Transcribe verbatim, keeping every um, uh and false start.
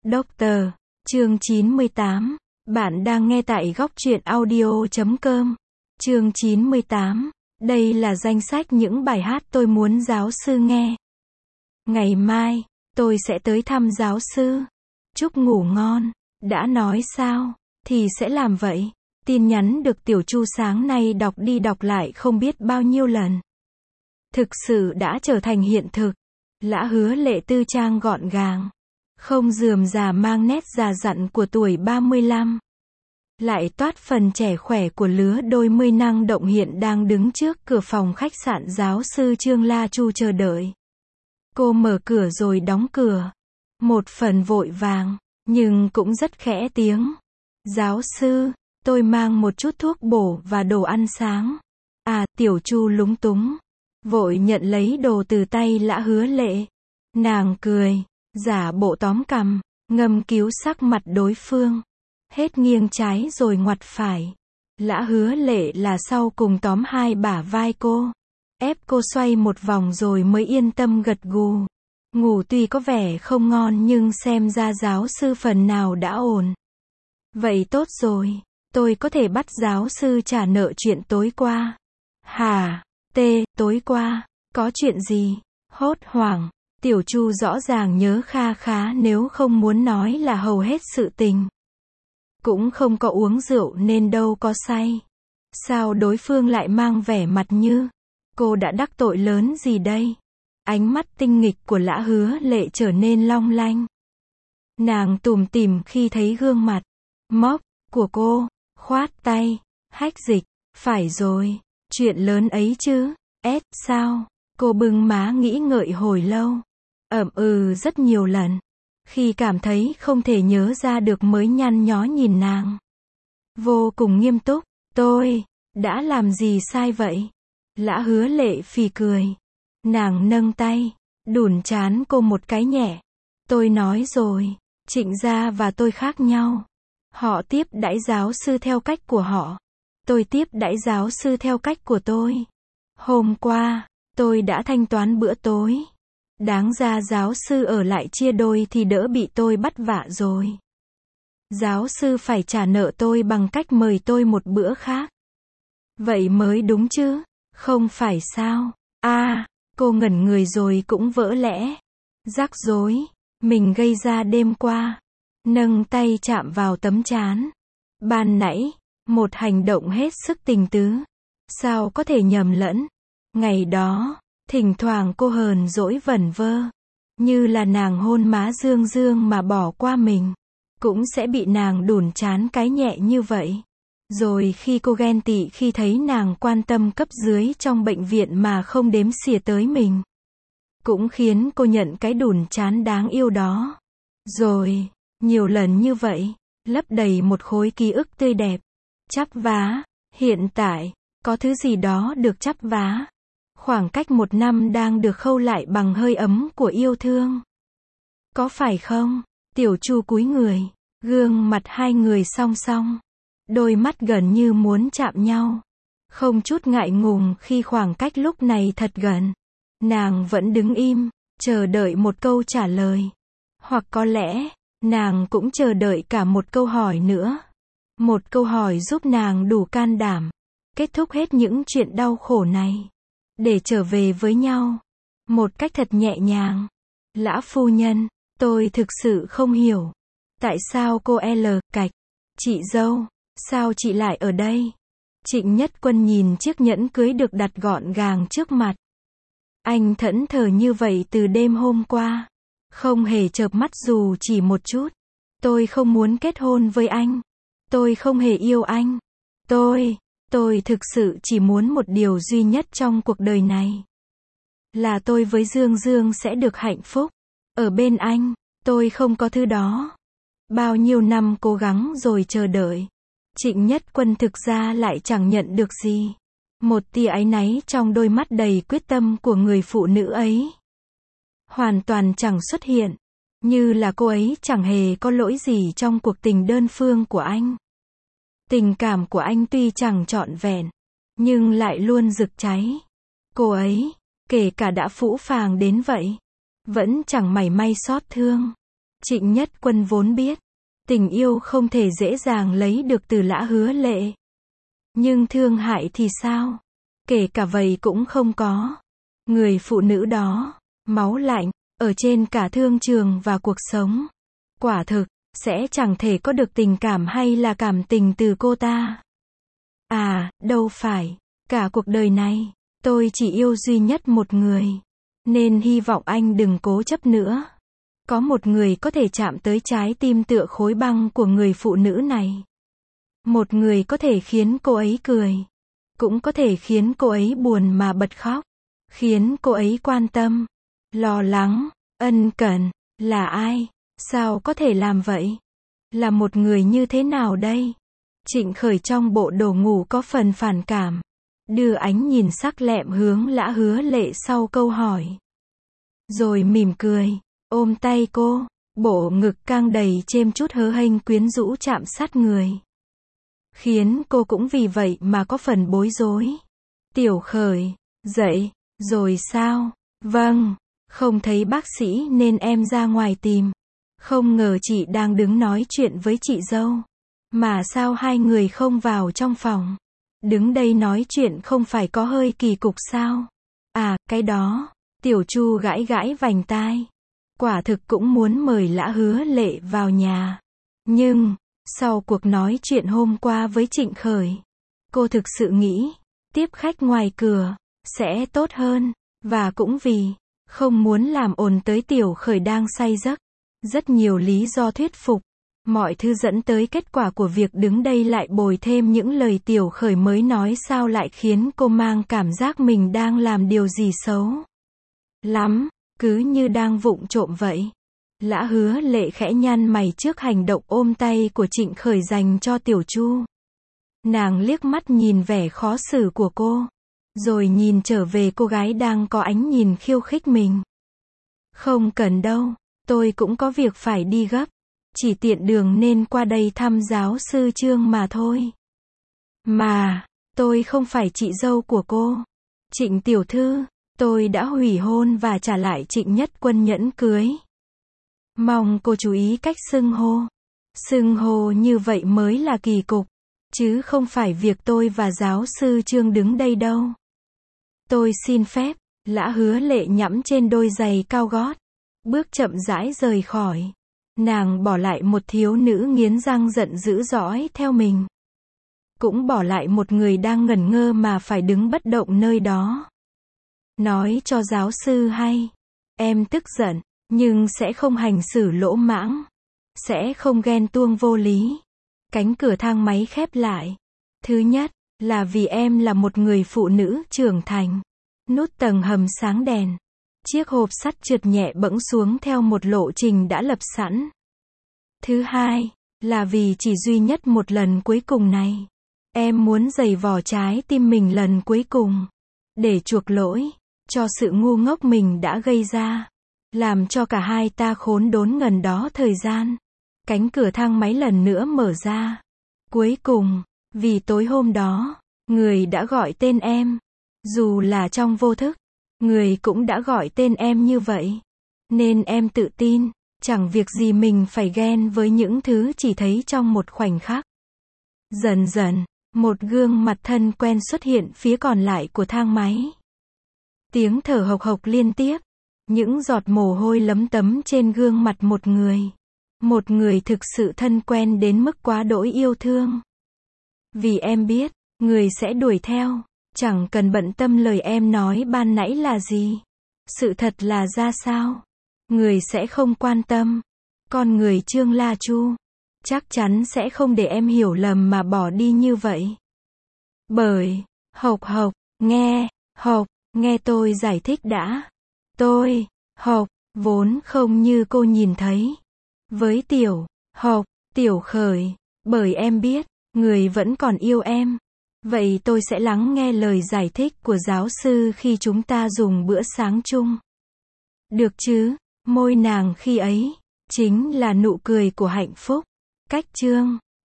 Doctor, chương chín mươi tám. Bạn đang nghe tại góc truyện audio chấm com. Chương chín mươi tám. Đây là danh sách những bài hát tôi muốn giáo sư nghe. Ngày mai, tôi sẽ tới thăm giáo sư. Chúc ngủ ngon. Đã nói sao, thì sẽ làm vậy. Tin nhắn được Tiểu Chu sáng nay đọc đi đọc lại không biết bao nhiêu lần. Thực sự đã trở thành hiện thực. Lã Hứa Lệ tư trang gọn gàng, không rườm rà mang nét già dặn của tuổi ba mươi lăm. Lại toát phần trẻ khỏe của lứa đôi mươi năng động hiện đang đứng trước cửa phòng khách sạn giáo sư Trương La Chu chờ đợi. Cô mở cửa rồi đóng cửa. Một phần vội vàng, nhưng cũng rất khẽ tiếng. Giáo sư, tôi mang một chút thuốc bổ và đồ ăn sáng. À, Tiểu Chu lúng túng, vội nhận lấy đồ từ tay Lã Hứa Lệ. Nàng cười, giả bộ tóm cằm, ngâm cứu sắc mặt đối phương. Hết nghiêng trái rồi ngoặt phải. Lã Hứa Lệ là sau cùng tóm hai bả vai cô, ép cô xoay một vòng rồi mới yên tâm gật gù. Ngủ tuy có vẻ không ngon nhưng xem ra giáo sư phần nào đã ổn. Vậy tốt rồi, tôi có thể bắt giáo sư trả nợ chuyện tối qua. Hả? Tê, tối qua, có chuyện gì? Hốt hoảng, Tiểu Chu rõ ràng nhớ kha khá nếu không muốn nói là hầu hết sự tình. Cũng không có uống rượu nên đâu có say. Sao đối phương lại mang vẻ mặt như cô đã đắc tội lớn gì đây? Ánh mắt tinh nghịch của Lã Hứa Lệ trở nên long lanh. Nàng tủm tỉm khi thấy gương mặt móc của cô, khoát tay, hách dịch. Phải rồi, chuyện lớn ấy chứ. S sao? Cô bưng má nghĩ ngợi hồi lâu. Ậm ừ rất nhiều lần. Khi cảm thấy không thể nhớ ra được mới nhăn nhó nhìn nàng. Vô cùng nghiêm túc. Tôi đã làm gì sai vậy? Lã Hứa Lệ phì cười. Nàng nâng tay, đủn trán cô một cái nhẹ. Tôi nói rồi, Trịnh gia và tôi khác nhau. Họ tiếp đãi giáo sư theo cách của họ. Tôi tiếp đãi giáo sư theo cách của tôi. Hôm qua, tôi đã thanh toán bữa tối. Đáng ra giáo sư ở lại chia đôi thì đỡ bị tôi bắt vạ rồi. Giáo sư phải trả nợ tôi bằng cách mời tôi một bữa khác. Vậy mới đúng chứ, không phải sao? À, cô ngẩn người rồi cũng vỡ lẽ. Rắc rối, mình gây ra đêm qua. Nâng tay chạm vào tấm trán. Ban nãy, một hành động hết sức tình tứ. Sao có thể nhầm lẫn? Ngày đó, thỉnh thoảng cô hờn dỗi vẩn vơ. Như là nàng hôn má Dương Dương mà bỏ qua mình. Cũng sẽ bị nàng đủn trán cái nhẹ như vậy. Rồi khi cô ghen tị khi thấy nàng quan tâm cấp dưới trong bệnh viện mà không đếm xỉa tới mình. Cũng khiến cô nhận cái đủn trán đáng yêu đó. Rồi, nhiều lần như vậy, lấp đầy một khối ký ức tươi đẹp. Chắp vá, hiện tại, có thứ gì đó được chắp vá. Khoảng cách một năm đang được khâu lại bằng hơi ấm của yêu thương. Có phải không? Tiểu Chu cúi người, gương mặt hai người song song. Đôi mắt gần như muốn chạm nhau. Không chút ngại ngùng khi khoảng cách lúc này thật gần. Nàng vẫn đứng im, chờ đợi một câu trả lời. Hoặc có lẽ, nàng cũng chờ đợi cả một câu hỏi nữa. Một câu hỏi giúp nàng đủ can đảm. Kết thúc hết những chuyện đau khổ này. Để trở về với nhau. Một cách thật nhẹ nhàng. Lã phu nhân, tôi thực sự không hiểu. Tại sao cô L cạch? Chị dâu, sao chị lại ở đây? Trịnh Nhất Quân nhìn chiếc nhẫn cưới được đặt gọn gàng trước mặt. Anh thẫn thờ như vậy từ đêm hôm qua. Không hề chợp mắt dù chỉ một chút. Tôi không muốn kết hôn với anh. Tôi không hề yêu anh. Tôi, tôi thực sự chỉ muốn một điều duy nhất trong cuộc đời này. Là tôi với Dương Dương sẽ được hạnh phúc. Ở bên anh, tôi không có thứ đó. Bao nhiêu năm cố gắng rồi chờ đợi. Trịnh Nhất Quân thực ra lại chẳng nhận được gì. Một tia áy náy trong đôi mắt đầy quyết tâm của người phụ nữ ấy. Hoàn toàn chẳng xuất hiện. Như là cô ấy chẳng hề có lỗi gì trong cuộc tình đơn phương của anh. Tình cảm của anh tuy chẳng trọn vẹn, nhưng lại luôn rực cháy. Cô ấy, kể cả đã phũ phàng đến vậy, vẫn chẳng mảy may xót thương. Trịnh Nhất Quân vốn biết, tình yêu không thể dễ dàng lấy được từ Lã Hứa Lệ. Nhưng thương hại thì sao? Kể cả vậy cũng không có. Người phụ nữ đó, máu lạnh, ở trên cả thương trường và cuộc sống. Quả thực, sẽ chẳng thể có được tình cảm hay là cảm tình từ cô ta. À, đâu phải. Cả cuộc đời này, tôi chỉ yêu duy nhất một người. Nên hy vọng anh đừng cố chấp nữa. Có một người có thể chạm tới trái tim tựa khối băng của người phụ nữ này. Một người có thể khiến cô ấy cười. Cũng có thể khiến cô ấy buồn mà bật khóc. Khiến cô ấy quan tâm, lo lắng, ân cần. Là ai? Sao có thể làm vậy? Là một người như thế nào đây? Trịnh Khởi trong bộ đồ ngủ có phần phản cảm. Đưa ánh nhìn sắc lẹm hướng Lã Hứa Lệ sau câu hỏi. Rồi mỉm cười, ôm tay cô, bộ ngực căng đầy chêm chút hớ hênh quyến rũ chạm sát người. Khiến cô cũng vì vậy mà có phần bối rối. Tiểu Khởi, dậy, rồi sao? Vâng, không thấy bác sĩ nên em ra ngoài tìm. Không ngờ chị đang đứng nói chuyện với chị dâu. Mà sao hai người không vào trong phòng? Đứng đây nói chuyện không phải có hơi kỳ cục sao? À, cái đó. Tiểu Chu gãi gãi vành tai. Quả thực cũng muốn mời Lã Hứa Lệ vào nhà. Nhưng, sau cuộc nói chuyện hôm qua với Trịnh Khởi, cô thực sự nghĩ, tiếp khách ngoài cửa, sẽ tốt hơn. Và cũng vì, không muốn làm ồn tới Tiểu Khởi đang say giấc. Rất nhiều lý do thuyết phục. Mọi thứ dẫn tới kết quả của việc đứng đây lại bồi thêm những lời Tiểu Khởi mới nói sao lại khiến cô mang cảm giác mình đang làm điều gì xấu. Lắm, cứ như đang vụng trộm vậy. Lã Hứa Lệ khẽ nhăn mày trước hành động ôm tay của Trịnh Khởi dành cho Tiểu Chu. Nàng liếc mắt nhìn vẻ khó xử của cô. Rồi nhìn trở về cô gái đang có ánh nhìn khiêu khích mình. Không cần đâu, tôi cũng có việc phải đi gấp. Chỉ tiện đường nên qua đây thăm giáo sư Trương mà thôi. Mà, tôi không phải chị dâu của cô. Trịnh tiểu thư, tôi đã hủy hôn và trả lại Trịnh Nhất Quân nhẫn cưới. Mong cô chú ý cách xưng hô. Xưng hô như vậy mới là kỳ cục. Chứ không phải việc tôi và giáo sư Trương đứng đây đâu. Tôi xin phép. Lã Hứa Lệ nhẫm trên đôi giày cao gót. Bước chậm rãi rời khỏi. Nàng bỏ lại một thiếu nữ nghiến răng giận dữ dõi theo mình. Cũng bỏ lại một người đang ngẩn ngơ mà phải đứng bất động nơi đó. Nói cho giáo sư hay. Em tức giận, nhưng sẽ không hành xử lỗ mãng. Sẽ không ghen tuông vô lý. Cánh cửa thang máy khép lại. Thứ nhất, là vì em là một người phụ nữ trưởng thành. Nút tầng hầm sáng đèn. Chiếc hộp sắt trượt nhẹ bẫng xuống theo một lộ trình đã lập sẵn. Thứ hai, là vì chỉ duy nhất một lần cuối cùng này. Em muốn giày vò trái tim mình lần cuối cùng. Để chuộc lỗi, cho sự ngu ngốc mình đã gây ra. Làm cho cả hai ta khốn đốn ngần đó thời gian. Cánh cửa thang máy lần nữa mở ra. Cuối cùng, vì tối hôm đó, người đã gọi tên em. Dù là trong vô thức, người cũng đã gọi tên em như vậy. Nên em tự tin, chẳng việc gì mình phải ghen với những thứ chỉ thấy trong một khoảnh khắc. Dần dần, một gương mặt thân quen xuất hiện phía còn lại của thang máy. Tiếng thở hộc hộc liên tiếp. Những giọt mồ hôi lấm tấm trên gương mặt một người. Một người thực sự thân quen đến mức quá đỗi yêu thương. Vì em biết, người sẽ đuổi theo. Chẳng cần bận tâm lời em nói ban nãy là gì. Sự thật là ra sao. Người sẽ không quan tâm. Con người Trương La Chu chắc chắn sẽ không để em hiểu lầm mà bỏ đi như vậy. Bởi, Hộc Hộc, nghe, Hộc, nghe tôi giải thích đã. Tôi, Hộc, vốn không như cô nhìn thấy. Với Tiểu, Hộc, Tiểu Khởi, bởi em biết, người vẫn còn yêu em. Vậy tôi sẽ lắng nghe lời giải thích của giáo sư khi chúng ta dùng bữa sáng chung. Được chứ, môi nàng khi ấy, chính là nụ cười của hạnh phúc. Cách chương